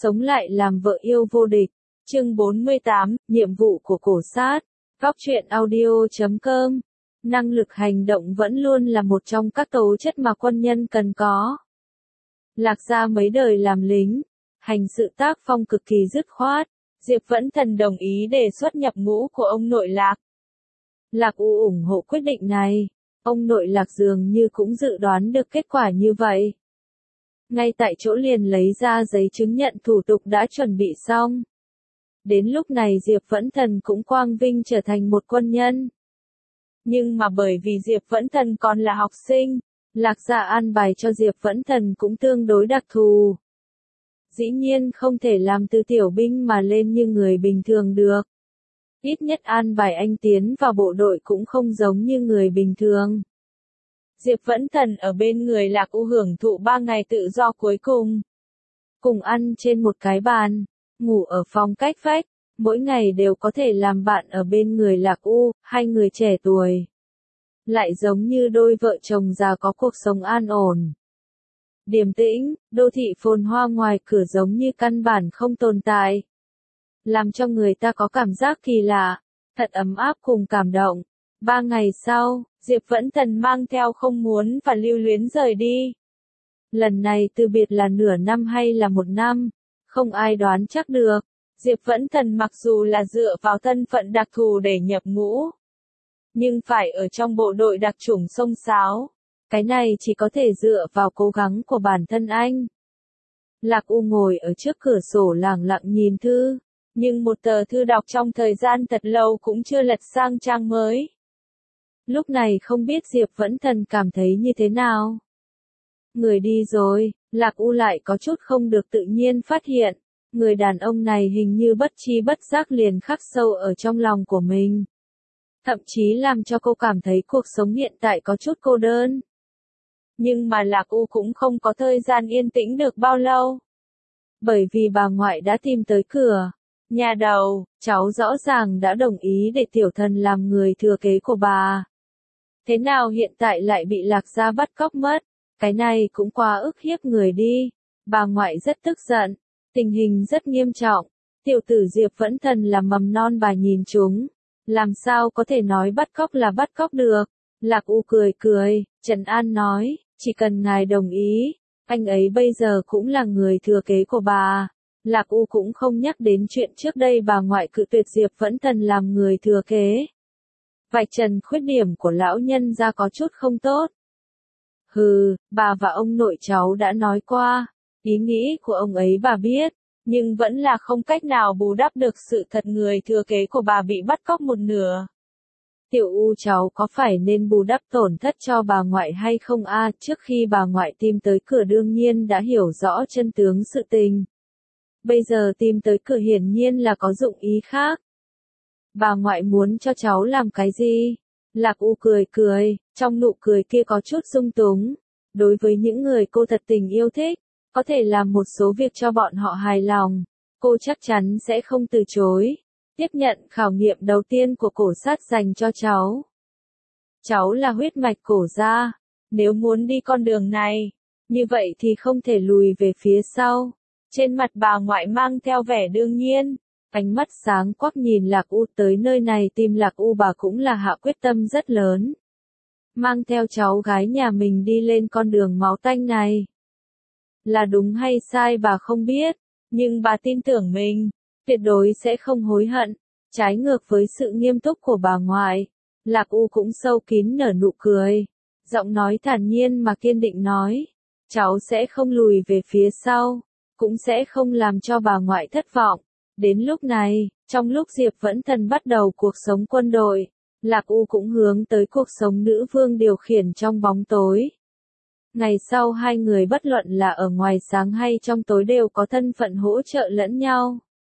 sống lại làm vợ yêu vô địch. Chương 48, nhiệm vụ của cổ sát. Góc truyện audio.com. Năng lực hành động vẫn luôn là một trong các tố chất mà quân nhân cần có. Lạc Gia mấy đời làm lính, hành sự tác phong cực kỳ dứt khoát, Diệp Vẫn Thần đồng ý đề xuất nhập ngũ của ông nội Lạc. Lạc U ủng hộ quyết định này, ông nội Lạc dường như cũng dự đoán được kết quả như vậy. Ngay tại chỗ liền lấy ra giấy chứng nhận thủ tục đã chuẩn bị xong. Đến lúc này Diệp Vẫn Thần cũng quang vinh trở thành một quân nhân. Nhưng mà bởi vì Diệp Vẫn Thần còn là học sinh, Lạc Gia an bài cho Diệp Vẫn Thần cũng tương đối đặc thù. Dĩ nhiên không thể làm từ tiểu binh mà lên như người bình thường được. Ít nhất an bài anh tiến vào bộ đội cũng không giống như người bình thường. Diệp Vẫn Thần ở bên người Lạc U hưởng thụ 3 ngày tự do cuối cùng. Cùng ăn trên một cái bàn, ngủ ở phòng cách vách, mỗi ngày đều có thể làm bạn ở bên người Lạc U, hai người trẻ tuổi. Lại giống như đôi vợ chồng già có cuộc sống an ổn. Điềm tĩnh, đô thị phồn hoa ngoài cửa giống như căn bản không tồn tại. Làm cho người ta có cảm giác kỳ lạ, thật ấm áp cùng cảm động. 3 ngày sau, Diệp Vẫn Thần mang theo không muốn và lưu luyến rời đi. Lần này từ biệt là nửa năm hay là 1 năm, không ai đoán chắc được. Diệp Vẫn Thần mặc dù là dựa vào thân phận đặc thù để nhập ngũ, nhưng phải ở trong bộ đội đặc chủng xông xáo. Cái này chỉ có thể dựa vào cố gắng của bản thân anh. Lạc U ngồi ở trước cửa sổ lẳng lặng nhìn thư, nhưng một tờ thư đọc trong thời gian thật lâu cũng chưa lật sang trang mới. Lúc này không biết Diệp Vẫn Thần cảm thấy như thế nào. Người đi rồi, Lạc U lại có chút không được tự nhiên phát hiện, người đàn ông này hình như bất tri bất giác liền khắc sâu ở trong lòng của mình. Thậm chí làm cho cô cảm thấy cuộc sống hiện tại có chút cô đơn. Nhưng mà Lạc U cũng không có thời gian yên tĩnh được bao lâu. Bởi vì bà ngoại đã tìm tới cửa. Nhà đầu, cháu rõ ràng đã đồng ý để tiểu thần làm người thừa kế của bà. Thế nào hiện tại lại bị Lạc Gia bắt cóc mất? Cái này cũng quá ức hiếp người đi. Bà ngoại rất tức giận. Tình hình rất nghiêm trọng. Tiểu tử Diệp Vẫn Thần là mầm non bà nhìn chúng. Làm sao có thể nói bắt cóc là bắt cóc được? Lạc U cười cười, trấn an nói, chỉ cần ngài đồng ý, anh ấy bây giờ cũng là người thừa kế của bà. Lạc U cũng không nhắc đến chuyện trước đây bà ngoại cự tuyệt Diệp Vẫn Thần làm người thừa kế. Vạch trần khuyết điểm của lão nhân ra có chút không tốt. Hừ, bà và ông nội cháu đã nói qua, ý nghĩ của ông ấy bà biết, nhưng vẫn là không cách nào bù đắp được sự thật người thừa kế của bà bị bắt cóc một nửa. Tiểu U cháu có phải nên bù đắp tổn thất cho bà ngoại hay không a? Trước khi bà ngoại tìm tới cửa đương nhiên đã hiểu rõ chân tướng sự tình. Bây giờ tìm tới cửa hiển nhiên là có dụng ý khác. Bà ngoại muốn cho cháu làm cái gì? Lạc U cười cười, trong nụ cười kia có chút dung túng. Đối với những người cô thật tình yêu thích, có thể làm một số việc cho bọn họ hài lòng, cô chắc chắn sẽ không từ chối. Tiếp nhận khảo nghiệm đầu tiên của cổ sát dành cho cháu. Cháu là huyết mạch cổ gia, nếu muốn đi con đường này, như vậy thì không thể lùi về phía sau. Trên mặt bà ngoại mang theo vẻ đương nhiên, ánh mắt sáng quắc nhìn Lạc U. Tới nơi này tìm Lạc U bà cũng là hạ quyết tâm rất lớn. Mang theo cháu gái nhà mình đi lên con đường máu tanh này. Là đúng hay sai bà không biết, nhưng bà tin tưởng mình, tuyệt đối sẽ không hối hận. Trái ngược với sự nghiêm túc của bà ngoại, Lạc U cũng sâu kín nở nụ cười. Giọng nói thản nhiên mà kiên định nói, cháu sẽ không lùi về phía sau, cũng sẽ không làm cho bà ngoại thất vọng. Đến lúc này, trong lúc Diệp Vẫn Thần bắt đầu cuộc sống quân đội, Lạc U cũng hướng tới cuộc sống nữ vương điều khiển trong bóng tối. Ngày sau hai người bất luận là ở ngoài sáng hay trong tối đều có thân phận hỗ trợ lẫn nhau.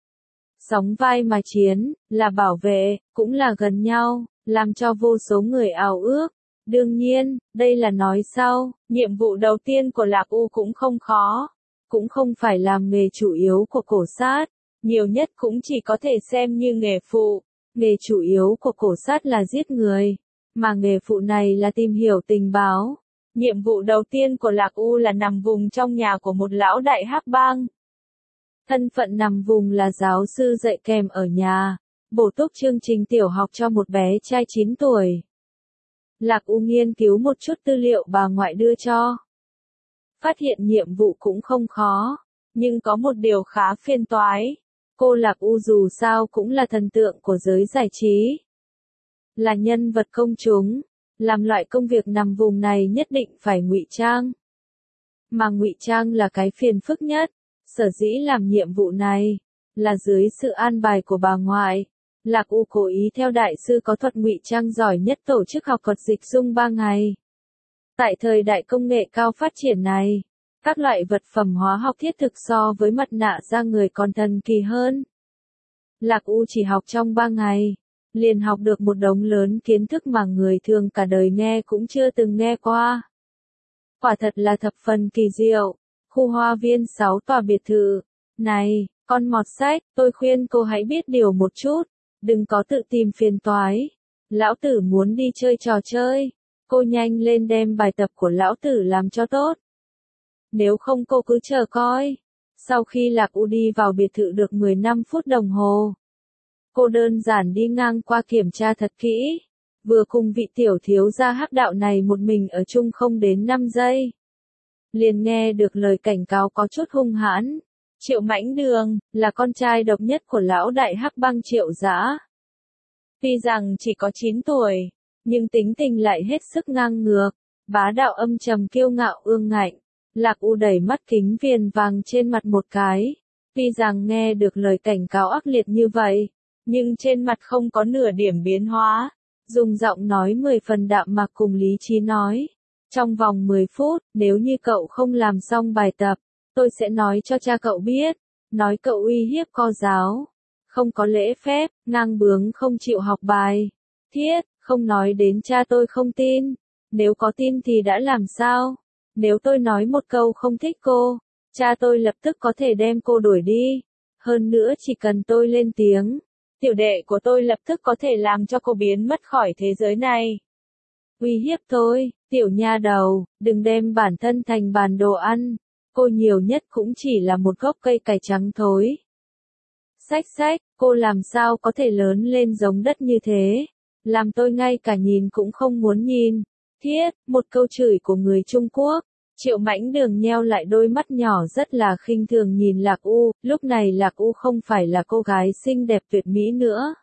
Sóng vai mà chiến, là bảo vệ, cũng là gần nhau, làm cho vô số người ao ước. Đương nhiên, đây là nói sau, nhiệm vụ đầu tiên của Lạc U cũng không khó, cũng không phải làm nghề chủ yếu của cổ sát, nhiều nhất cũng chỉ có thể xem như nghề phụ. Nghề chủ yếu của cổ sát là giết người, mà nghề phụ này là tìm hiểu tình báo. Nhiệm vụ đầu tiên của Lạc U là nằm vùng trong nhà của một lão đại hắc bang. Thân phận nằm vùng là giáo sư dạy kèm ở nhà, bổ túc chương trình tiểu học cho một bé trai 9 tuổi. Lạc U nghiên cứu một chút tư liệu bà ngoại đưa cho. Phát hiện nhiệm vụ cũng không khó, nhưng có một điều khá phiền toái. Cô Lạc U dù sao cũng là thần tượng của giới giải trí. Là nhân vật công chúng, làm loại công việc nằm vùng này nhất định phải ngụy trang. Mà ngụy trang là cái phiền phức nhất, sở dĩ làm nhiệm vụ này, là dưới sự an bài của bà ngoại. Lạc U cố ý theo đại sư có thuật ngụy trang giỏi nhất tổ chức học thuật dịch dung 3 ngày. Tại thời đại công nghệ cao phát triển này, các loại vật phẩm hóa học thiết thực so với mặt nạ da người còn thần kỳ hơn. Lạc U chỉ học trong 3 ngày, liền học được một đống lớn kiến thức mà người thường cả đời nghe cũng chưa từng nghe qua. Quả thật là thập phần kỳ diệu. Khu hoa viên 6 tòa biệt thự. Này, con mọt sách, tôi khuyên cô hãy biết điều một chút, đừng có tự tìm phiền toái. Lão tử muốn đi chơi trò chơi, cô nhanh lên đem bài tập của lão tử làm cho tốt. Nếu không cô cứ chờ coi. Sau khi Lạc U đi vào biệt thự được 15 phút đồng hồ, cô đơn giản đi ngang qua kiểm tra thật kỹ, vừa cùng vị tiểu thiếu gia hắc đạo này một mình ở chung không đến 5 giây. Liền nghe được lời cảnh cáo có chút hung hãn. Triệu Mãnh Đường, là con trai độc nhất của lão đại hắc bang Triệu Dã. Tuy rằng chỉ có 9 tuổi, nhưng tính tình lại hết sức ngang ngược, bá đạo âm trầm kiêu ngạo ương ngạnh. Lạc U đẩy mắt kính viền vàng trên mặt một cái. Tuy rằng nghe được lời cảnh cáo ác liệt như vậy, nhưng trên mặt không có nửa điểm biến hóa. Dùng giọng nói 10 phần đạm mạc cùng lý trí nói. Trong vòng 10 phút, nếu như cậu không làm xong bài tập, tôi sẽ nói cho cha cậu biết. Nói cậu uy hiếp cô giáo. Không có lễ phép, ngang bướng không chịu học bài. Thiết, không nói đến cha tôi không tin. Nếu có tin thì đã làm sao? Nếu tôi nói một câu không thích cô, cha tôi lập tức có thể đem cô đuổi đi. Hơn nữa chỉ cần tôi lên tiếng, tiểu đệ của tôi lập tức có thể làm cho cô biến mất khỏi thế giới này. Uy hiếp tôi, tiểu nha đầu, đừng đem bản thân thành bàn đồ ăn. Cô nhiều nhất cũng chỉ là một gốc cây cải trắng thối. Xách xách, cô làm sao có thể lớn lên giống đất như thế? Làm tôi ngay cả nhìn cũng không muốn nhìn. Thiết, một câu chửi của người Trung Quốc. Triệu Mãnh Đường nheo lại đôi mắt nhỏ rất là khinh thường nhìn Lạc U. Lúc này Lạc U không phải là cô gái xinh đẹp tuyệt mỹ nữa,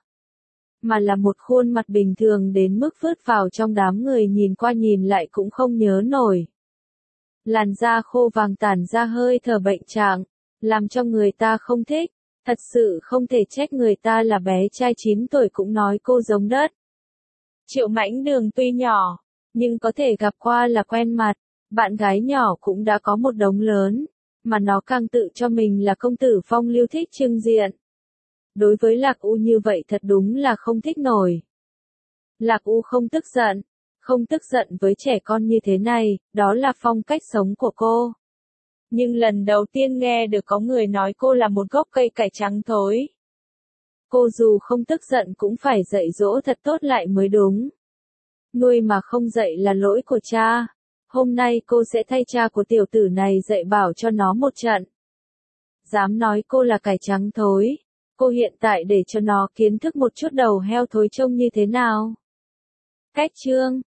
mà là một khuôn mặt bình thường đến mức vứt vào trong đám người nhìn qua nhìn lại cũng không nhớ nổi. Làn da khô vàng tản ra hơi thở bệnh trạng, làm cho người ta không thích. Thật sự không thể trách người ta là bé trai 9 tuổi cũng nói cô giống đất. Triệu Mãnh Đường tuy nhỏ, nhưng có thể gặp qua là quen mặt. Bạn gái nhỏ cũng đã có một đống lớn, mà nó càng tự cho mình là công tử phong lưu thích trưng diện. Đối với Lạc U như vậy thật đúng là không thích nổi. Lạc U không tức giận với trẻ con như thế này, đó là phong cách sống của cô. Nhưng lần đầu tiên nghe được có người nói cô là một gốc cây cải trắng thối. Cô dù không tức giận cũng phải dạy dỗ thật tốt lại mới đúng. Nuôi mà không dạy là lỗi của cha. Hôm nay cô sẽ thay cha của tiểu tử này dạy bảo cho nó một trận. Dám nói cô là cải trắng thối. Cô hiện tại để cho nó kiến thức một chút đầu heo thối trông như thế nào. Cách chương